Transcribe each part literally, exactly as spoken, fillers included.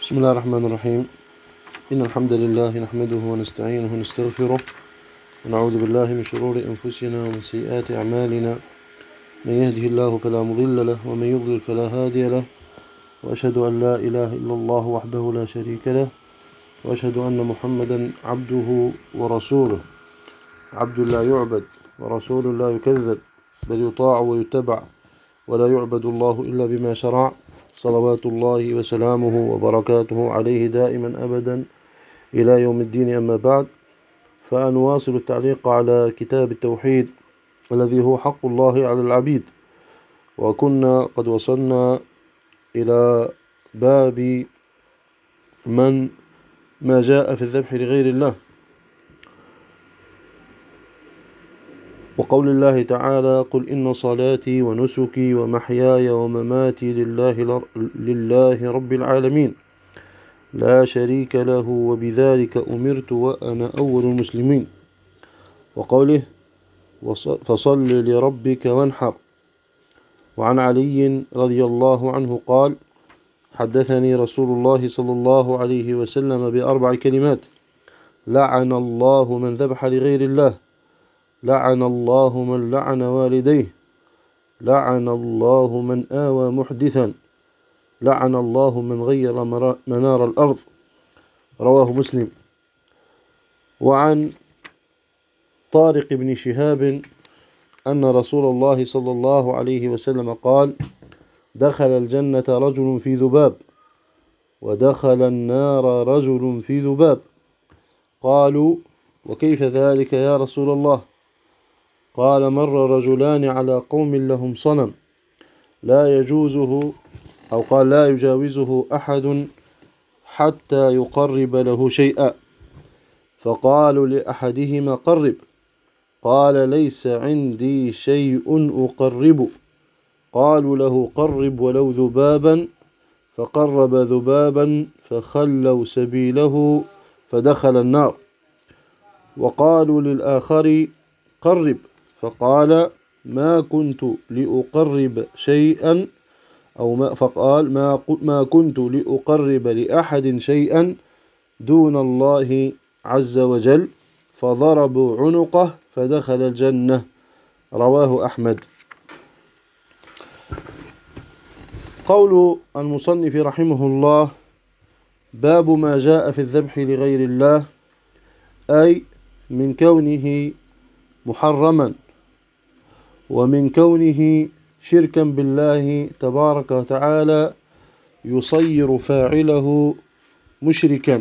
بسم الله الرحمن الرحيم. إن الحمد لله نحمده ونستعينه ونستغفره ونعوذ بالله من شرور أنفسنا ومن سيئات أعمالنا. من يهده الله فلا مضل له ومن يضلل فلا هادي له، وأشهد أن لا إله إلا الله وحده لا شريك له، وأشهد أن محمدا عبده ورسوله، عبد لا يعبد ورسول لا يكذب، بل يطاع ويتبع، ولا يعبد الله إلا بما شرع، صلوات الله وسلامه وبركاته عليه دائما أبدا إلى يوم الدين. أما بعد، فأنواصل التعليق على كتاب التوحيد الذي هو حق الله على العبيد، وكنا قد وصلنا إلى باب من ما جاء في الذبح لغير الله، وقول الله تعالى: قل إن صلاتي ونسكي ومحياي ومماتي لله, لله رب العالمين لا شريك له وبذلك أمرت وأنا أول المسلمين. وقوله: فصل لربك وانحر. وعن علي رضي الله عنه قال: حدثني رسول الله صلى الله عليه وسلم بأربع كلمات: لعن الله من ذبح لغير الله، لعن الله من لعن والديه، لعن الله من آوى محدثا، لعن الله من غير منار الأرض. رواه مسلم. وعن طارق بن شهاب أن رسول الله صلى الله عليه وسلم قال: دخل الجنة رجل في ذباب، ودخل النار رجل في ذباب. قالوا: وكيف ذلك يا رسول الله؟ قال: مر رجلان على قوم لهم صنم لا يجوزه أو قال لا يجاوزه أحد حتى يقرب له شيئا، فقالوا لأحدهما: قرب. قال: ليس عندي شيء أقرب. قالوا له: قرب ولو ذبابا. فقرب ذبابا فخلوا سبيله فدخل النار. وقالوا للآخر: قرب. فقال: ما كنت لأقرب شيئا أو ما فقال ما, ما كنت لأقرب لأحد شيئا دون الله عز وجل، فضربوا عنقه فدخل الجنة. رواه أحمد. قول المصنف رحمه الله: باب ما جاء في الذبح لغير الله، أي من كونه محرما، ومن كونه شركا بالله تبارك وتعالى يصير فاعله مشركا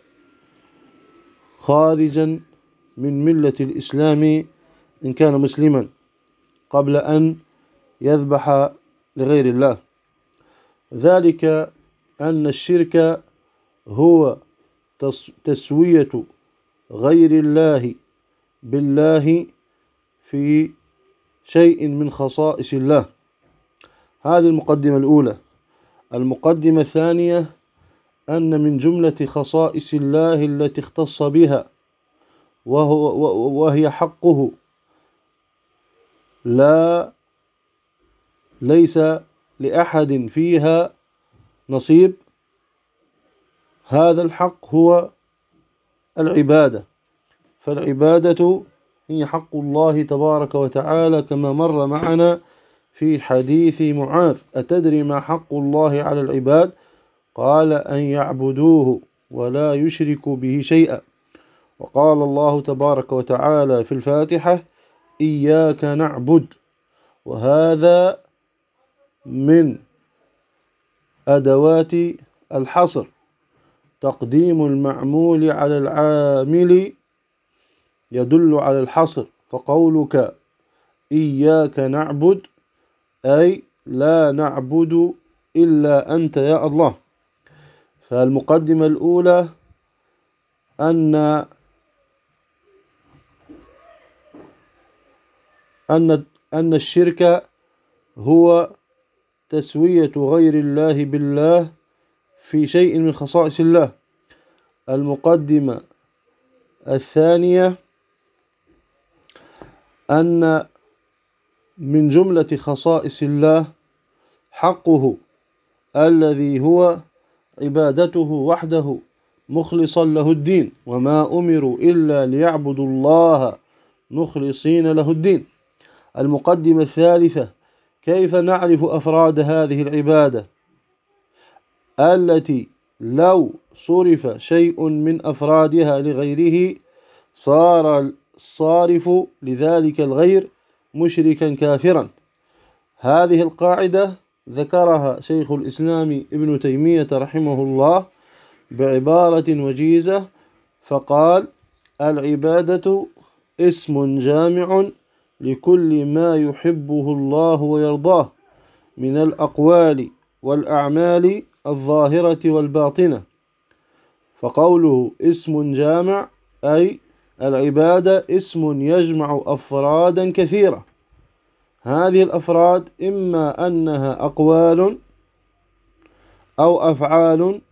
خارجا من ملة الإسلام إن كان مسلما قبل أن يذبح لغير الله. ذلك أن الشرك هو تسوية غير الله بالله في شيء من خصائص الله. هذه المقدمة الأولى. المقدمة الثانية: أن من جملة خصائص الله التي اختص بها وهو وهي حقه لا ليس لأحد فيها نصيب، هذا الحق هو العبادة. فالعبادة هي حق الله تبارك وتعالى، كما مر معنا في حديث معاذ: أتدري ما حق الله على العباد؟ قال: أن يعبدوه ولا يشركوا به شيئا. وقال الله تبارك وتعالى في الفاتحة: إياك نعبد. وهذا من أدوات الحصر، تقديم المعمول على العامل يدل على الحصر. فقولك إياك نعبد أي لا نعبد إلا أنت يا الله. فالمقدمة الأولى أن أن أن الشرك هو تسوية غير الله بالله في شيء من خصائص الله. المقدمة الثانية: أن من جملة خصائص الله حقه الذي هو عبادته وحده مخلصا له الدين، وما أمروا إلا ليعبدوا الله مخلصين له الدين. المقدمة الثالثة: كيف نعرف أفراد هذه العبادة التي لو صرف شيء من أفرادها لغيره صار الصارف لذلك الغير مشركا كافرا؟ هذه القاعدة ذكرها شيخ الإسلام ابن تيمية رحمه الله بعبارة وجيزة، فقال: العبادة اسم جامع لكل ما يحبه الله ويرضاه من الأقوال والأعمال الظاهرة والباطنة. فقوله اسم جامع أي العبادة اسم يجمع أفرادا كثيرة، هذه الأفراد إما أنها أقوال أو أفعال،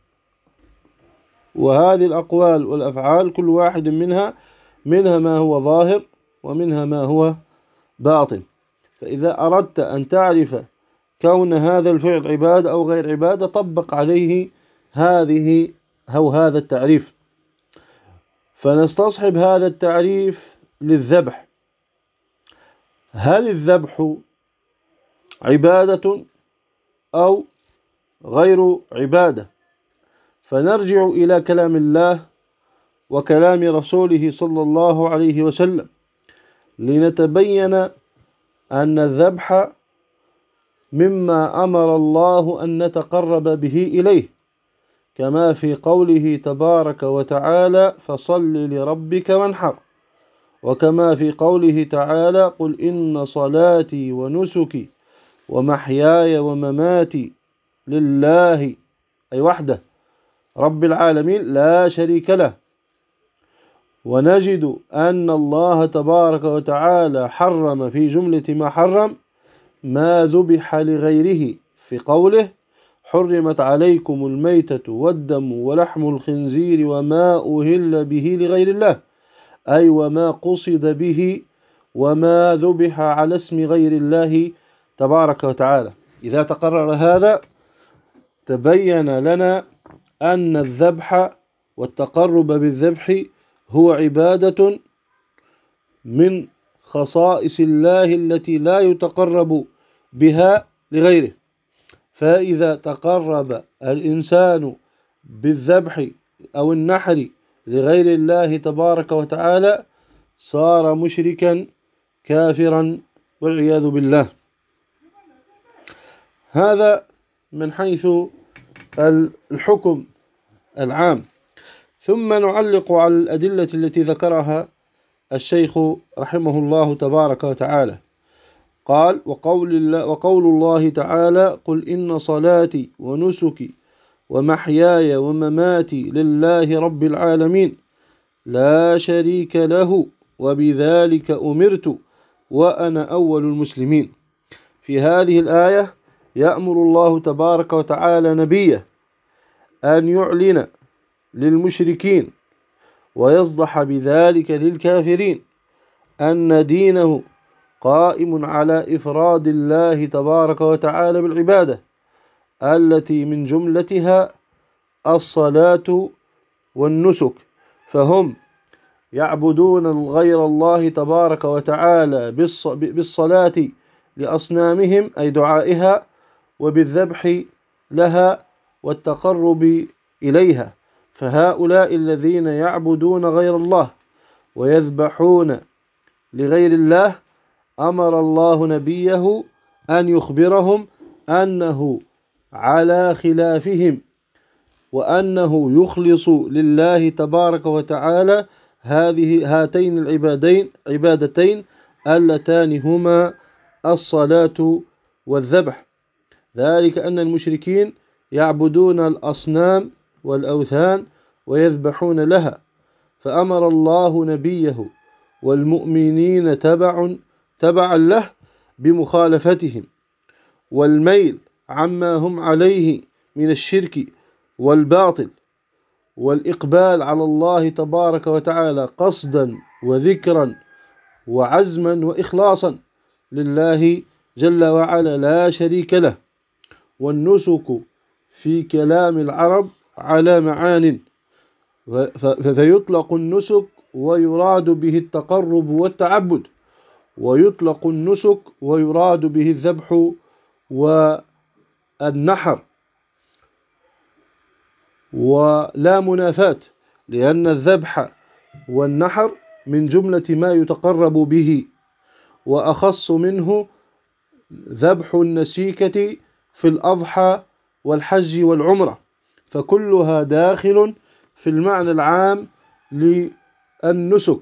وهذه الأقوال والأفعال كل واحد منها منها ما هو ظاهر ومنها ما هو باطن. فإذا أردت أن تعرف كون هذا الفعل عبادة أو غير عبادة طبق عليه هذه أو هذا التعريف. فنستصحب هذا التعريف للذبح: هل الذبح عبادة أو غير عبادة؟ فنرجع إلى كلام الله وكلام رسوله صلى الله عليه وسلم لنتبين أن الذبح مما أمر الله أن نتقرب به إليه، كما في قوله تبارك وتعالى: فصل لربك وانحر، وكما في قوله تعالى: قل إن صلاتي ونسكي ومحياي ومماتي لله أي وحده رب العالمين لا شريك له. ونجد أن الله تبارك وتعالى حرم في جملة ما حرم ما ذبح لغيره في قوله: حرمت عليكم الميتة والدم ولحم الخنزير وما أهل به لغير الله، أي وما قصد به وما ذبح على اسم غير الله تبارك وتعالى. إذا تقرر هذا تبين لنا أن الذبح والتقرب بالذبح هو عبادة من خصائص الله التي لا يتقرب بها لغيره. فإذا تقرب الإنسان بالذبح أو النحر لغير الله تبارك وتعالى صار مشركا كافرا والعياذ بالله. هذا من حيث الحكم العام. ثم نعلق على الأدلة التي ذكرها الشيخ رحمه الله تبارك وتعالى. قال: وقول الله, وقول الله تعالى: قل إن صلاتي ونسكي ومحياي ومماتي لله رب العالمين لا شريك له وبذلك أمرت وأنا أول المسلمين. في هذه الآية يأمر الله تبارك وتعالى نبيه أن يعلن للمشركين ويصدح بذلك للكافرين أن دينه قائم على إفراد الله تبارك وتعالى بالعبادة التي من جملتها الصلاة والنسك، فهم يعبدون غير الله تبارك وتعالى بالصلاة لأصنامهم أي دعائها، وبالذبح لها والتقرب إليها. فهؤلاء الذين يعبدون غير الله ويذبحون لغير الله أمر الله نبيه أن يخبرهم أنه على خلافهم، وأنه يخلص لله تبارك وتعالى هذه هاتين العبادين عبادتين اللتان هما الصلاة والذبح. ذلك أن المشركين يعبدون الأصنام والأوثان ويذبحون لها، فأمر الله نبيه والمؤمنين تبع تبعا له بمخالفتهم والميل عما هم عليه من الشرك والباطل، والإقبال على الله تبارك وتعالى قصدا وذكرا وعزما وإخلاصا لله جل وعلا لا شريك له. والنسك في كلام العرب على معان، فيطلق النسك ويراد به التقرب والتعبد، ويطلق النسك ويراد به الذبح والنحر، ولا منافاة، لأن الذبح والنحر من جملة ما يتقرب به، وأخص منه ذبح النسيكة في الأضحى والحج والعمرة، فكلها داخل في المعنى العام للنسك،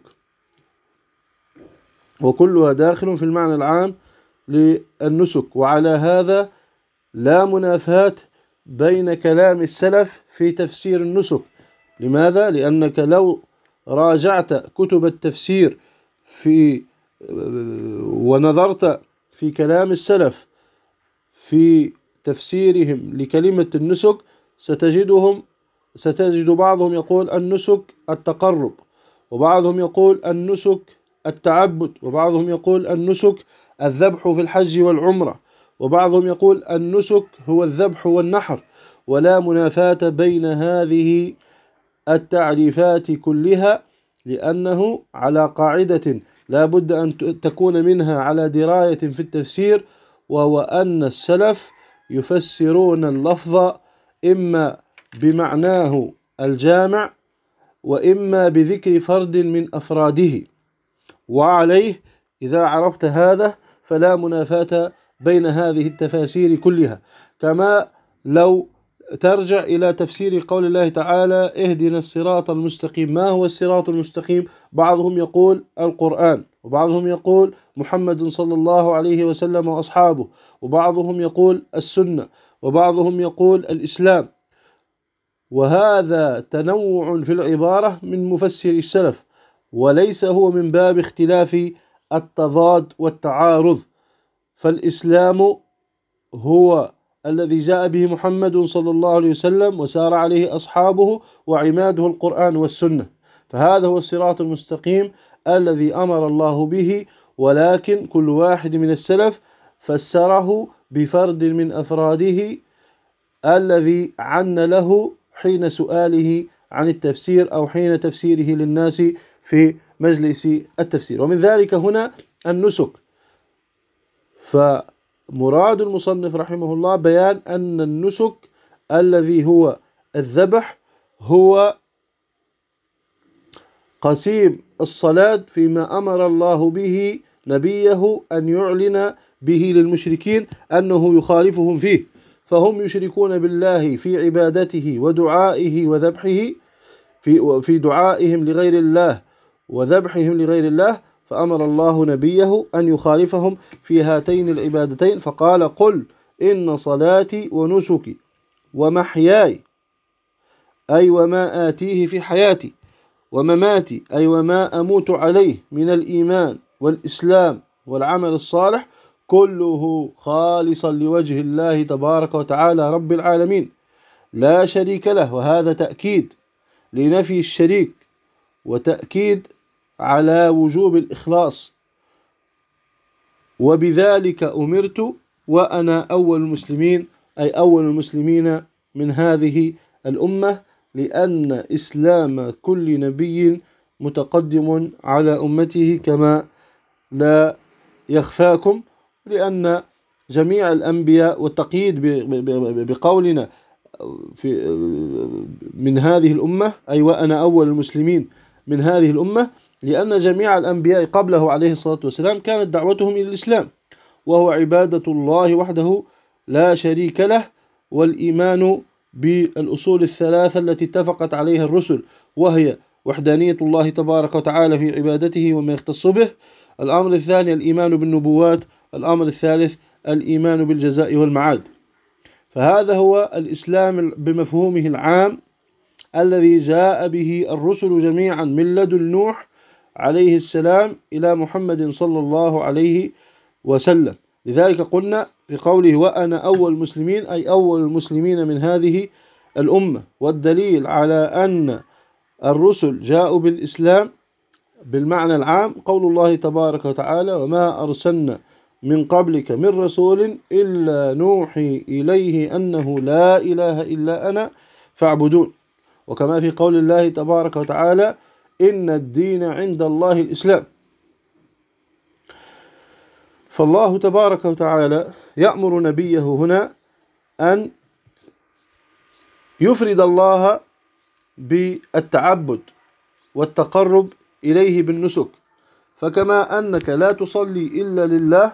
وكلها داخل في المعنى العام للنسك. وعلى هذا لا منافاة بين كلام السلف في تفسير النسك. لماذا؟ لأنك لو راجعت كتب التفسير في ونظرت في كلام السلف في تفسيرهم لكلمة النسك ستجدهم ستجد بعضهم يقول النسك التقرب، وبعضهم يقول النسك التعبد، وبعضهم يقول النسك الذبح في الحج والعمرة، وبعضهم يقول النسك هو الذبح والنحر. ولا منافاة بين هذه التعريفات كلها، لأنه على قاعدة لا بد أن تكون منها على دراية في التفسير، وهو أن السلف يفسرون اللفظ إما بمعناه الجامع وإما بذكر فرد من أفراده. وعليه إذا عرفت هذا فلا منافاة بين هذه التفاسير كلها. كما لو ترجع إلى تفسير قول الله تعالى اهدنا الصراط المستقيم، ما هو الصراط المستقيم؟ بعضهم يقول القرآن، وبعضهم يقول محمد صلى الله عليه وسلم وأصحابه، وبعضهم يقول السنة، وبعضهم يقول الإسلام. وهذا تنوع في العبارة من مفسر السلف، وليس هو من باب اختلاف التضاد والتعارض، فالإسلام هو الذي جاء به محمد صلى الله عليه وسلم وسار عليه أصحابه، وعماده القرآن والسنة، فهذا هو الصراط المستقيم الذي أمر الله به. ولكن كل واحد من السلف فسره بفرد من أفراده الذي عن له حين سؤاله عن التفسير أو حين تفسيره للناس في مجلس التفسير. ومن ذلك هنا النسك. فمراد المصنف رحمه الله بيان أن النسك الذي هو الذبح هو قسيم الصلاة فيما أمر الله به نبيه أن يعلن به للمشركين أنه يخالفهم فيه، فهم يشركون بالله في عبادته ودعائه وذبحه، في في دعائهم لغير الله وذبحهم لغير الله، فأمر الله نبيه أن يخالفهم في هاتين العبادتين، فقال قل إن صلاتي ونسكي ومحياي أي وما آتيه في حياتي، ومماتي أي وما أموت عليه من الإيمان والإسلام والعمل الصالح كله خالصا لوجه الله تبارك وتعالى رب العالمين لا شريك له. وهذا تأكيد لنفي الشريك، وتأكيد على وجوب الإخلاص. وبذلك أمرت وأنا أول المسلمين، أي أول المسلمين من هذه الأمة، لأن إسلام كل نبي متقدم على أمته كما لا يخفاكم، لأن جميع الأنبياء، والتقييد بقولنا في من هذه الأمة أي وأنا أول المسلمين من هذه الأمة، لأن جميع الأنبياء قبله عليه الصلاة والسلام كانت دعوتهم إلى الإسلام، وهو عبادة الله وحده لا شريك له، والإيمان بالأصول الثلاثة التي اتفقت عليها الرسل، وهي وحدانية الله تبارك وتعالى في عبادته وما يختص به. الأمر الثاني الإيمان بالنبوات. الأمر الثالث الإيمان بالجزاء والمعاد. فهذا هو الإسلام بمفهومه العام الذي جاء به الرسل جميعا من لدن نوح عليه السلام إلى محمد صلى الله عليه وسلم. لذلك قلنا في قوله وأنا أول المسلمين أي أول المسلمين من هذه الأمة. والدليل على أن الرسل جاءوا بالإسلام بالمعنى العام قول الله تبارك وتعالى وما أرسلنا من قبلك من رسول إلا نوحي إليه أنه لا إله إلا أنا فاعبدون. وكما في قول الله تبارك وتعالى إن الدين عند الله الإسلام. فالله تبارك وتعالى يأمر نبيه هنا أن يفرد الله بالتعبد والتقرب إليه بالنسك، فكما أنك لا تصلي إلا لله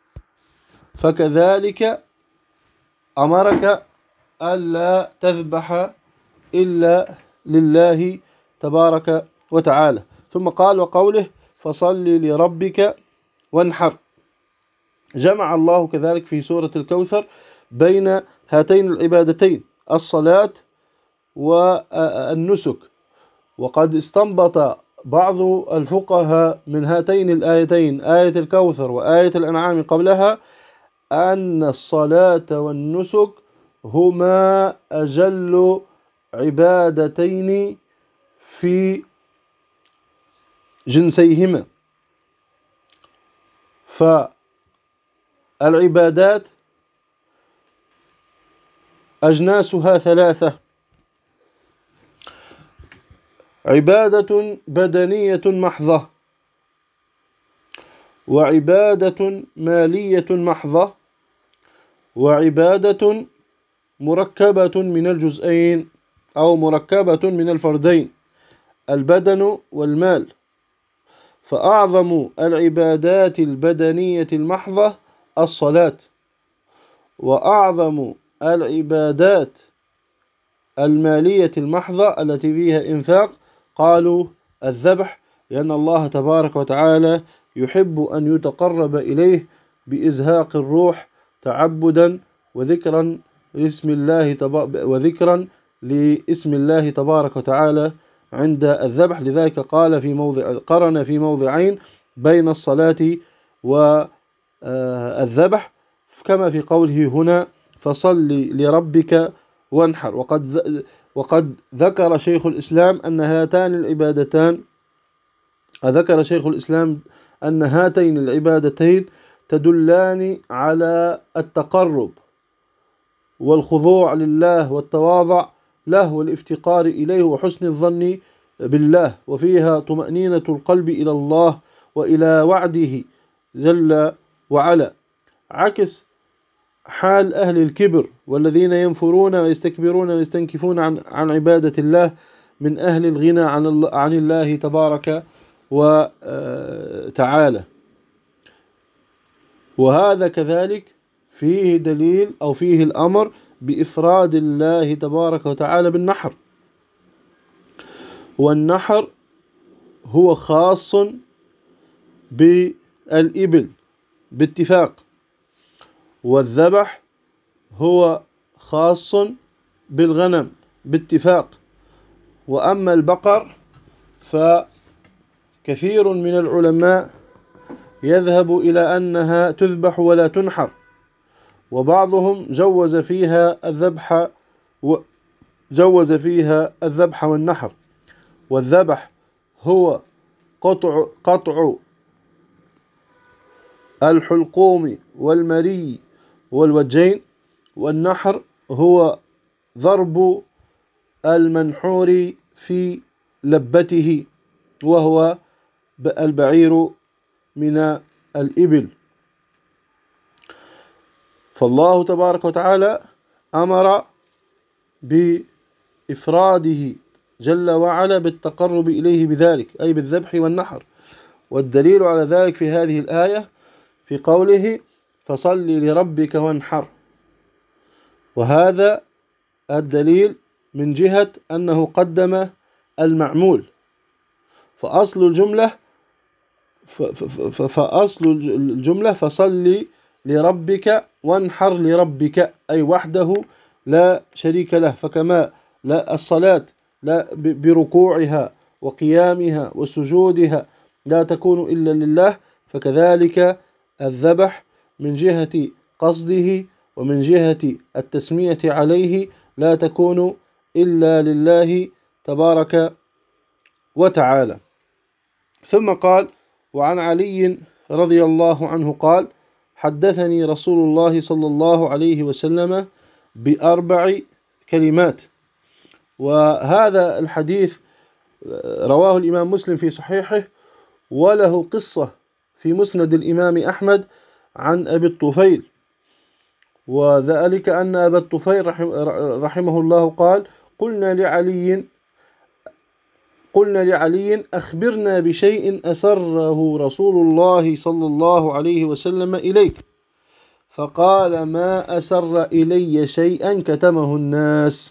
فكذلك أمرك ألا تذبح إلا لله تبارك وتعالى. ثم قال وقوله فصل لربك وانحر، جمع الله كذلك في سورة الكوثر بين هاتين العبادتين الصلاة والنسك. وقد استنبط بعض الفقهاء من هاتين الآيتين آية الكوثر وآية الأنعام قبلها أن الصلاة والنسك هما أجل عبادتين في جنسيهما. فالعبادات أجناسها ثلاثة: عبادة بدنية محضة، وعبادة مالية محضة، وعبادة مركبة من الجزئين أو مركبة من الفردين البدن والمال. فأعظم العبادات البدنية المحضة الصلاة، وأعظم العبادات المالية المحضة التي فيها إنفاق قالوا الذبح، لأن الله تبارك وتعالى يحب أن يتقرب إليه بإزهاق الروح تعبدا وذكرا لاسم الله وذكرا لاسم الله تبارك وتعالى عند الذبح. لذلك قال في موضع قرن في موضعين بين الصلاة والذبح كما في قوله هنا فصل لربك وانحر. وقد وقد ذكر شيخ الإسلام أن هاتان العبادتان ذكر شيخ الإسلام أن هاتين العبادتين تدلان على التقرب والخضوع لله والتواضع له والافتقار إليه وحسن الظن بالله، وفيها طمأنينة القلب إلى الله وإلى وعده جل وعلا، عكس حال أهل الكبر والذين ينفرون ويستكبرون ويستنكفون عن عن عبادة الله من أهل الغنى عن عن الله تبارك وتعالى. وهذا كذلك فيه دليل أو فيه الأمر بإفراد الله تبارك وتعالى بالنحر، والنحر هو خاص بالإبل باتفاق، والذبح هو خاص بالغنم باتفاق. وأما البقر فكثير من العلماء يذهب إلى أنها تذبح ولا تنحر، وبعضهم جوز فيها الذبح وجوز فيها الذبح والنحر. والذبح هو قطع قطع الحلقوم والمري والوجين، والنحر هو ضرب المنحور في لبته وهو البعير من الإبل. فالله تبارك وتعالى أمر بإفراده جل وعلا بالتقرب إليه بذلك أي بالذبح والنحر. والدليل على ذلك في هذه الآية في قوله فصل لربك وانحر، وهذا الدليل من جهة أنه قدم المعمول. فأصل الجملة فأصل الجملة فصل لربك وانحر لربك أي وحده لا شريك له. فكما لا الصلاة لا بركوعها وقيامها وسجودها لا تكون إلا لله، فكذلك الذبح من جهة قصده ومن جهة التسمية عليه لا تكون إلا لله تبارك وتعالى. ثم قال وعن علي رضي الله عنه قال حدثني رسول الله صلى الله عليه وسلم بأربع كلمات. وهذا الحديث رواه الإمام مسلم في صحيحه، وله قصة في مسند الإمام أحمد عن أبي الطفيل، وذلك أن أبا الطفيل رحمه الله قال: قلنا لعلي قلنا لعلي أخبرنا بشيء أسره رسول الله صلى الله عليه وسلم إليك، فقال: ما أسر إلي شيئا كتمه الناس.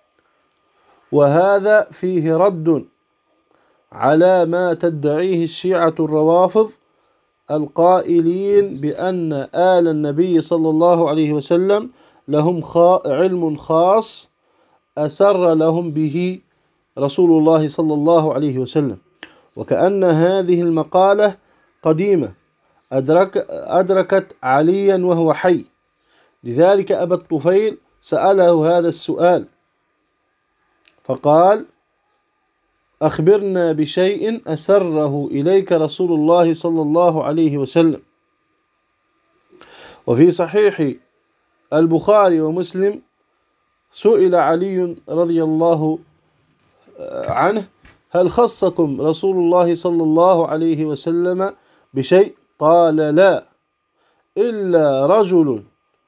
وهذا فيه رد على ما تدعيه الشيعة الروافض القائلين بأن آل النبي صلى الله عليه وسلم لهم علم خاص أسر لهم به رسول الله صلى الله عليه وسلم، وكأن هذه المقالة قديمة أدرك أدركت عليا وهو حي. لذلك أبا الطفيل سأله هذا السؤال فقال: أخبرنا بشيء أسره إليك رسول الله صلى الله عليه وسلم. وفي صحيح البخاري ومسلم سئل علي رضي الله عنه: هل خصكم رسول الله صلى الله عليه وسلم بشيء؟ قال: لا، إلا رجل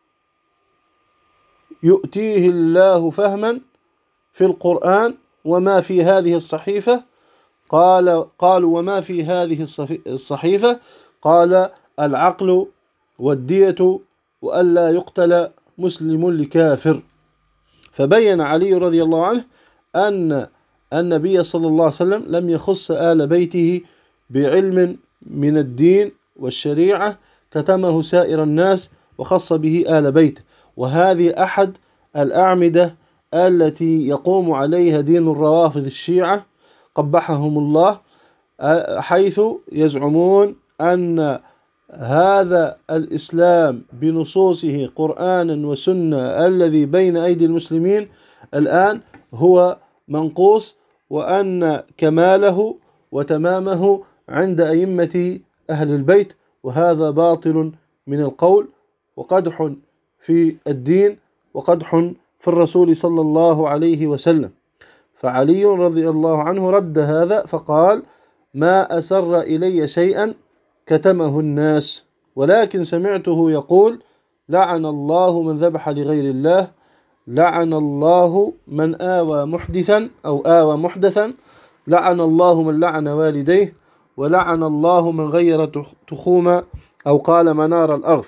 يؤتيه الله فهما في القرآن وما في هذه الصحيفة. قال قالوا: وما في هذه الصحيفة؟ قال: العقل والدية وألا يقتل مسلم لكافر. فبين علي رضي الله عنه أن النبي صلى الله عليه وسلم لم يخص آل بيته بعلم من الدين والشريعة كتمه سائر الناس، وخص به آل بيته. وهذه أحد الأعمدة التي يقوم عليها دين الروافض الشيعة قبحهم الله، حيث يزعمون أن هذا الإسلام بنصوصه قرآنا وسنة الذي بين أيدي المسلمين الآن هو منقوص، وأن كماله وتمامه عند أئمة أهل البيت. وهذا باطل من القول، وقدح في الدين، وقدح في الرسول صلى الله عليه وسلم. فعلي رضي الله عنه رد هذا فقال: ما أسر إلي شيئا كتمه الناس، ولكن سمعته يقول: لعن الله من ذبح لغير الله، لعن الله من آوى محدثا أو آوى محدثا، لعن الله من لعن والديه، ولعن الله من غير تخوم أو قال منار الأرض.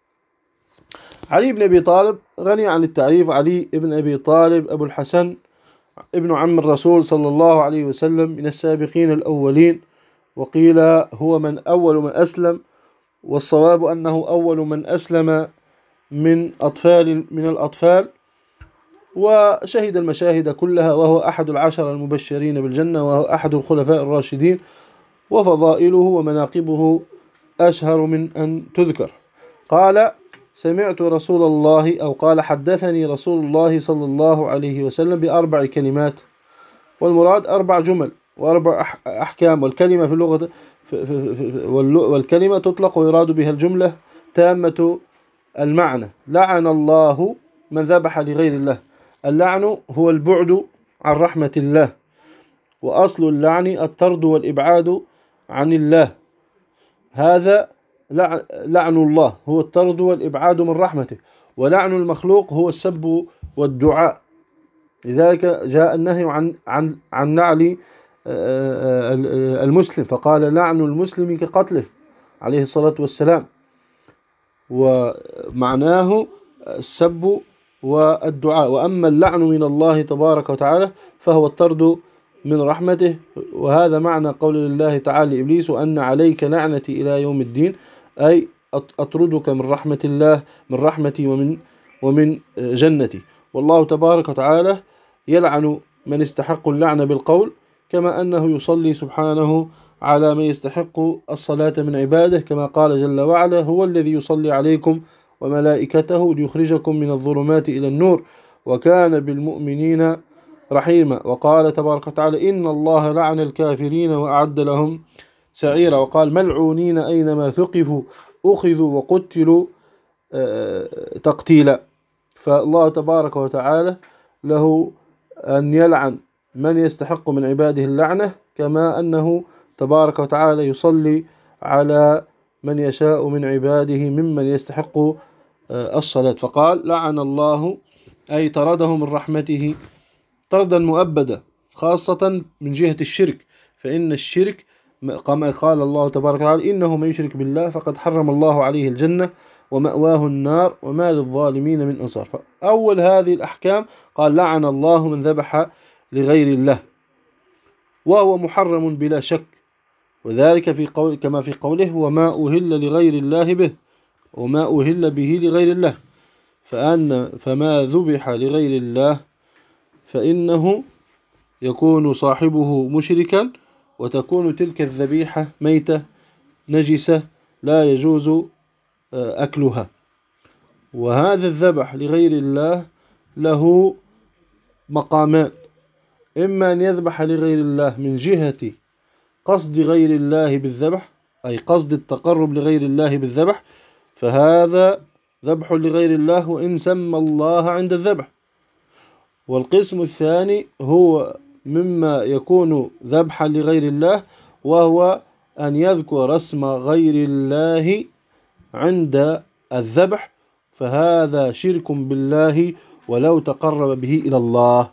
علي بن أبي طالب غني عن التعريف. علي بن أبي طالب أبو الحسن ابن عم الرسول صلى الله عليه وسلم من السابقين الأولين، وقيل هو من أول من أسلم، والصواب أنه أول من أسلم من أطفال من الأطفال، وشهد المشاهد كلها، وهو أحد العشر المبشرين بالجنة، وهو أحد الخلفاء الراشدين، وفضائله ومناقبه أشهر من أن تذكر. قال: سمعت رسول الله أو قال حدثني رسول الله صلى الله عليه وسلم بأربع كلمات، والمراد أربع جمل وأربع أحكام. والكلمة في اللغة والكلمة تطلق ويراد بها الجملة تامة المعنى. لعن الله من ذبح لغير الله. اللعن هو البعد عن رحمة الله، وأصل اللعن الطرد والإبعاد عن الله. هذا لعن الله هو الطرد والإبعاد من رحمته، ولعن المخلوق هو السب والدعاء. لذلك جاء النهي عن عن عن نعل المسلم، فقال: لعن المسلم كقتله عليه الصلاة والسلام. ومعناه السب والدعاء. وأما اللعن من الله تبارك وتعالى فهو الطرد من رحمته، وهذا معنى قول الله تعالى إبليس: وأن عليك لعنتي إلى يوم الدين، أي أطردك من رحمة الله، من رحمتي ومن ومن جنتي. والله تبارك وتعالى يلعن من استحق اللعن بالقول، كما أنه يصلي سبحانه على من يستحق الصلاة من عباده، كما قال جل وعلا: هو الذي يصلي عليكم وملائكته ليخرجكم من الظلمات إلى النور وكان بالمؤمنين رحيما. وقال تبارك وتعالى: إن الله لعن الكافرين وأعد لهم سعيرا. وقال: ملعونين أينما ثقفوا أخذوا وقتلوا تقتيلا. فالله تبارك وتعالى له أن يلعن من يستحق من عباده اللعنة، كما أنه تبارك وتعالى يصلي على من يشاء من عباده ممن يستحق الصلاة. فقال لعن الله أي طرده من رحمته طردا مؤبدا، خاصة من جهة الشرك، فإن الشرك كما قال الله تبارك وتعالى إنه من يشرك بالله فقد حرم الله عليه الجنة ومأواه النار وما للظالمين من أنصار. فأول هذه الأحكام قال لعن الله من ذبح لغير الله، وهو محرم بلا شك، وذلك في قول كما في قوله وما أهل لغير الله به، وما أهل به لغير الله، فأن فما ذبح لغير الله فإنه يكون صاحبه مشركا، وتكون تلك الذبيحة ميتة نجسة لا يجوز أكلها. وهذا الذبح لغير الله له مقامان، إما أن يذبح لغير الله من جهة قصد غير الله بالذبح، أي قصد التقرب لغير الله بالذبح، فهذا ذبح لغير الله وإن سمى الله عند الذبح. والقسم الثاني هو مما يكون ذبحا لغير الله، وهو أن يذكر اسم غير الله عند الذبح، فهذا شرك بالله ولو تقرب به إلى الله.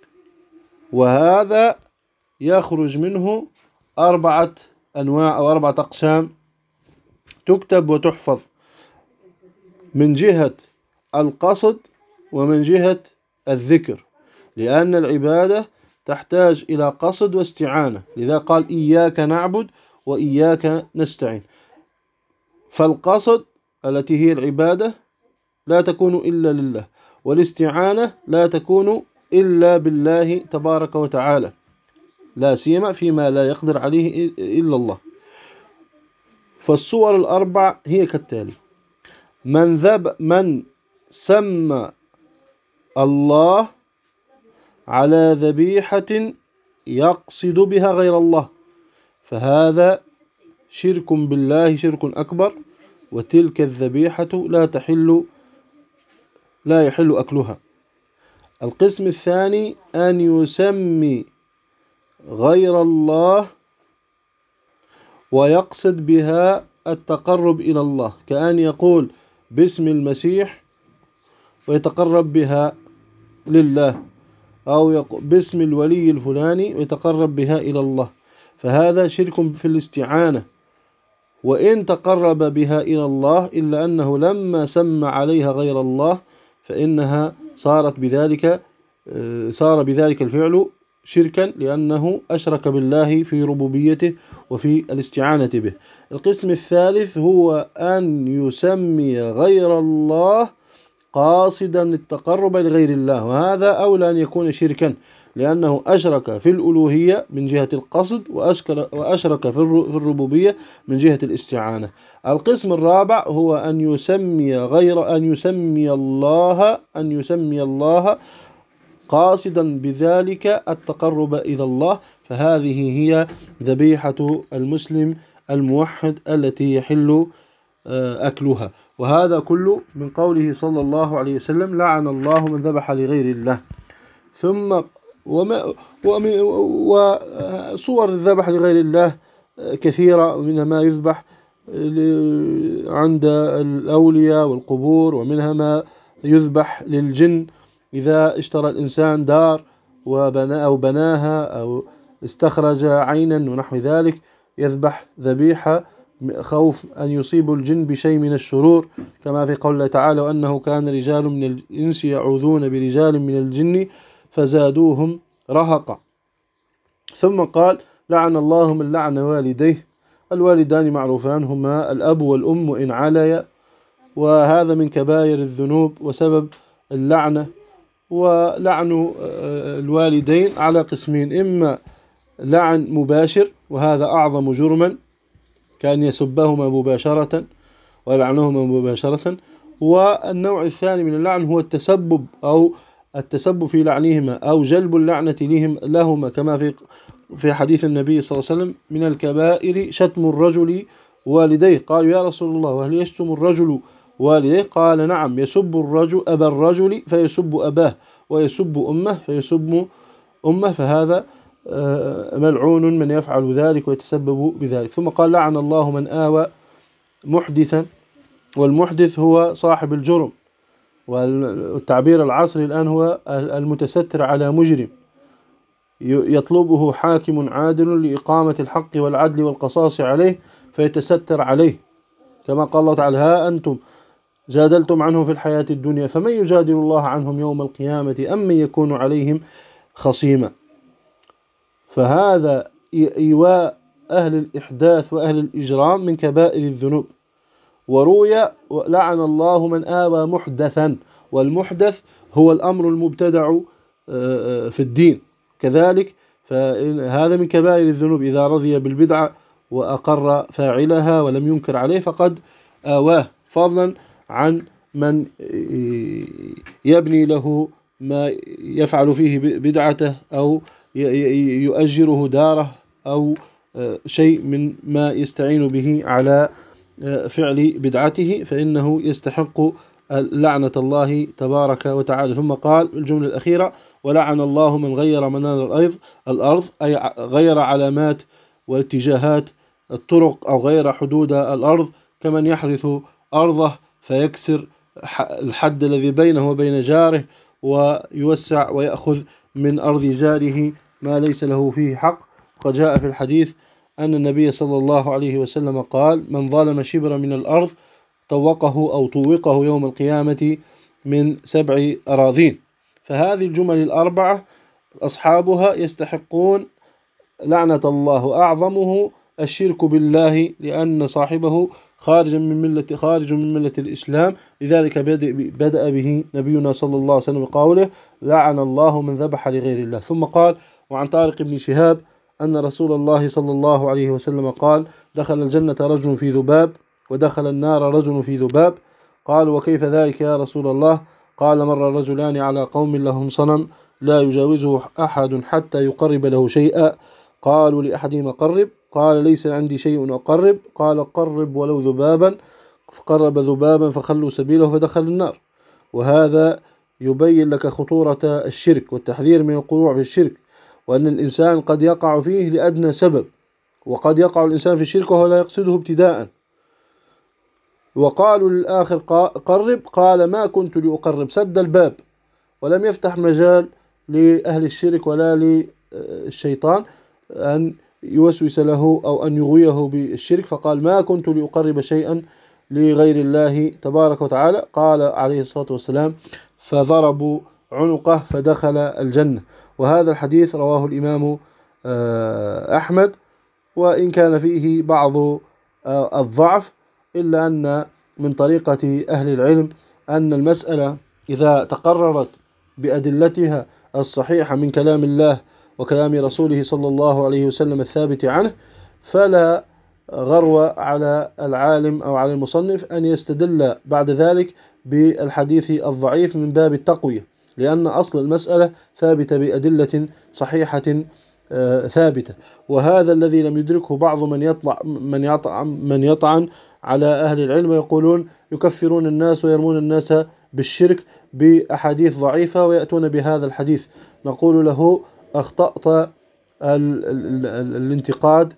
وهذا يخرج منه أربعة أنواع أو أربعة أقسام تكتب وتحفظ، من جهة القصد ومن جهة الذكر، لأن العبادة تحتاج إلى قصد واستعانة، لذا قال إياك نعبد وإياك نستعين. فالقصد التي هي العبادة لا تكون إلا لله، والاستعانة لا تكون إلا بالله تبارك وتعالى، لا سيما فيما لا يقدر عليه إلا الله. فالصور الأربع هي كالتالي: من ذب من سمى الله على ذبيحة يقصد بها غير الله، فهذا شرك بالله، شرك أكبر، وتلك الذبيحة لا تحل لا يحل أكلها. القسم الثاني أن يسمي غير الله ويقصد بها التقرب إلى الله، كأن يقول باسم المسيح ويتقرب بها لله، أو يقول باسم الولي الفلاني ويتقرب بها إلى الله، فهذا شرك في الاستعانة، وإن تقرب بها إلى الله إلا أنه لما سمى عليها غير الله فإنها صارت بذلك صار بذلك الفعل شركا، لأنه أشرك بالله في ربوبيته وفي الاستعانة به. القسم الثالث هو أن يسمي غير الله قاصدا التقرب لغير الله، وهذا أولى أن يكون شركا، لأنه أشرك في الألوهية من جهة القصد، وأشرك في الربوبية من جهة الاستعانة. القسم الرابع هو أن يسمي غير أن يسمي الله أن يسمي الله قاصدا بذلك التقرب إلى الله، فهذه هي ذبيحة المسلم الموحد التي يحل أكلها. وهذا كله من قوله صلى الله عليه وسلم لعن الله من ذبح لغير الله. ثم وما وصور الذبح لغير الله كثيرة، ومنها ما يذبح عند الأولياء والقبور، ومنها ما يذبح للجن إذا اشترى الإنسان دار وبنى أو بناها أو استخرج عينا ونحو ذلك، يذبح ذبيحة خوف أن يصيب الجن بشيء من الشرور، كما في قول الله تعالى وأنه كان رجال من الإنس يعوذون برجال من الجن فزادوهم رهقا. ثم قال لعن الله من لعن والديه. الوالدان معروفان هما الأب والأم وإن عليا، وهذا من كبائر الذنوب وسبب اللعنة. ولعن الوالدين على قسمين: إما لعن مباشر وهذا أعظم جرما كأن يسبهما مباشرة ولعنهما مباشرة، والنوع الثاني من اللعن هو التسبب أو التسبب في لعنهما أو جلب اللعنة لهم لهما، كما في في حديث النبي صلى الله عليه وسلم من الكبائر شتم الرجل والديه. قالوا يا رسول الله وهل يشتم الرجل والديه؟ قال نعم، يسب الرجل أبا الرجل فيسب أباه، ويسب أمه فيسب أمه، فهذا ملعون من يفعل ذلك ويتسبب بذلك. ثم قال لعن الله من آوى محدثا، والمحدث هو صاحب الجرم، والتعبير العصري الآن هو المتستر على مجرم يطلبه حاكم عادل لإقامة الحق والعدل والقصاص عليه فيتستر عليه، كما قال الله تعالى ها أنتم جادلتم عنهم في الحياة الدنيا فمن يجادل الله عنهم يوم القيامة أم من يكون عليهم خصيما. فهذا إيواء أهل الإحداث وأهل الإجرام من كبائر الذنوب. وروي لعن الله من آوى محدثا، والمحدث هو الأمر المبتدع في الدين كذلك، فهذا من كبائر الذنوب. إذا رضي بالبدعة وأقر فاعلها ولم ينكر عليه فقد آواه، فضلا عن من يبني له ما يفعل فيه بدعته أو يؤجره داره أو شيء من ما يستعين به على فعل بدعته، فإنه يستحق لعنة الله تبارك وتعالى. ثم قال الجملة الأخيرة ولعن الله من غير منار الأرض الأرض أي غير علامات واتجاهات الطرق أو غير حدود الأرض، كمن يحرث أرضه فيكسر الحد الذي بينه وبين جاره ويوسع ويأخذ من أرض جاره ما ليس له فيه حق. وقد جاء في الحديث أن النبي صلى الله عليه وسلم قال من ظلم شبرا من الأرض طوقه أو طوقه يوم القيامة من سبع أراضين. فهذه الجمل الأربعة أصحابها يستحقون لعنة الله، وأعظمه الشرك بالله لأن صاحبه خارج من ملة خارج من ملة الإسلام، لذلك بدأ به نبينا صلى الله عليه وسلم بقوله لعن الله من ذبح لغير الله. ثم قال وعن طارق بن شهاب أن رسول الله صلى الله عليه وسلم قال دخل الجنة رجل في ذباب ودخل النار رجل في ذباب. قال وكيف ذلك يا رسول الله؟ قال مر رجلان على قوم لهم صنم لا يجاوزه أحد حتى يقرب له شيئا. قالوا لأحدهما قرب، قال ليس عندي شيء أقرب. قال قرب ولو ذبابا، فقرب ذبابا فخلوا سبيله فدخل النار. وهذا يبين لك خطورة الشرك والتحذير من الوقوع في الشرك، وأن الإنسان قد يقع فيه لأدنى سبب، وقد يقع الإنسان في الشرك وهو لا يقصده ابتداء. وقالوا للآخر قرب، قال ما كنت لأقرب، سد الباب ولم يفتح مجال لأهل الشرك ولا للشيطان أن يوسوس له أو أن يغويه بالشرك، فقال ما كنت لأقرب شيئا لغير الله تبارك وتعالى. قال عليه الصلاة والسلام فضربوا عنقه فدخل الجنة. وهذا الحديث رواه الإمام أحمد، وإن كان فيه بعض الضعف إلا أن من طريقة أهل العلم أن المسألة إذا تقررت بأدلتها الصحيحة من كلام الله وكلام رسوله صلى الله عليه وسلم الثابت عنه، فلا غرو على العالم أو على المصنف أن يستدل بعد ذلك بالحديث الضعيف من باب التقوية، لأن أصل المسألة ثابتة بأدلة صحيحة ثابتة. وهذا الذي لم يدركه بعض من يطلع من يطعن من يطعن على أهل العلم، يقولون يكفرون الناس ويرمون الناس بالشرك بأحاديث ضعيفة ويأتون بهذا الحديث. نقول له أخطأت الانتقاد،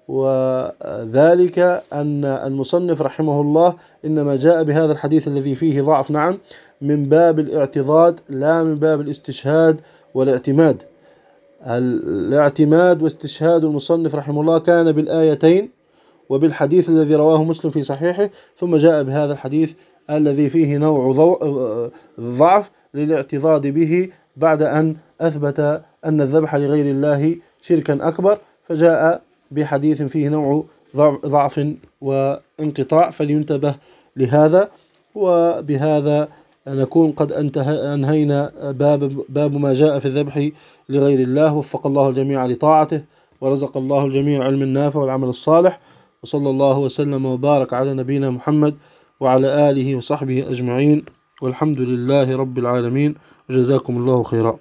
وذلك أن المصنف رحمه الله إنما جاء بهذا الحديث الذي فيه ضعف نعم من باب الاعتضاد لا من باب الاستشهاد والاعتماد. الاعتماد واستشهاد المصنف رحمه الله كان بالآيتين وبالحديث الذي رواه مسلم في صحيحه، ثم جاء بهذا الحديث الذي فيه نوع ضعف للاعتضاد به بعد أن أثبت أن الذبح لغير الله شركا أكبر، فجاء بحديث فيه نوع ضعف وانقطاع، فلينتبه لهذا. وبهذا نكون قد أنهينا باب, باب ما جاء في الذبح لغير الله. وفق الله الجميع لطاعته، ورزق الله الجميع العلم النافع والعمل الصالح، وصلى الله وسلم وبارك على نبينا محمد وعلى آله وصحبه أجمعين، والحمد لله رب العالمين، وجزاكم الله خيرا.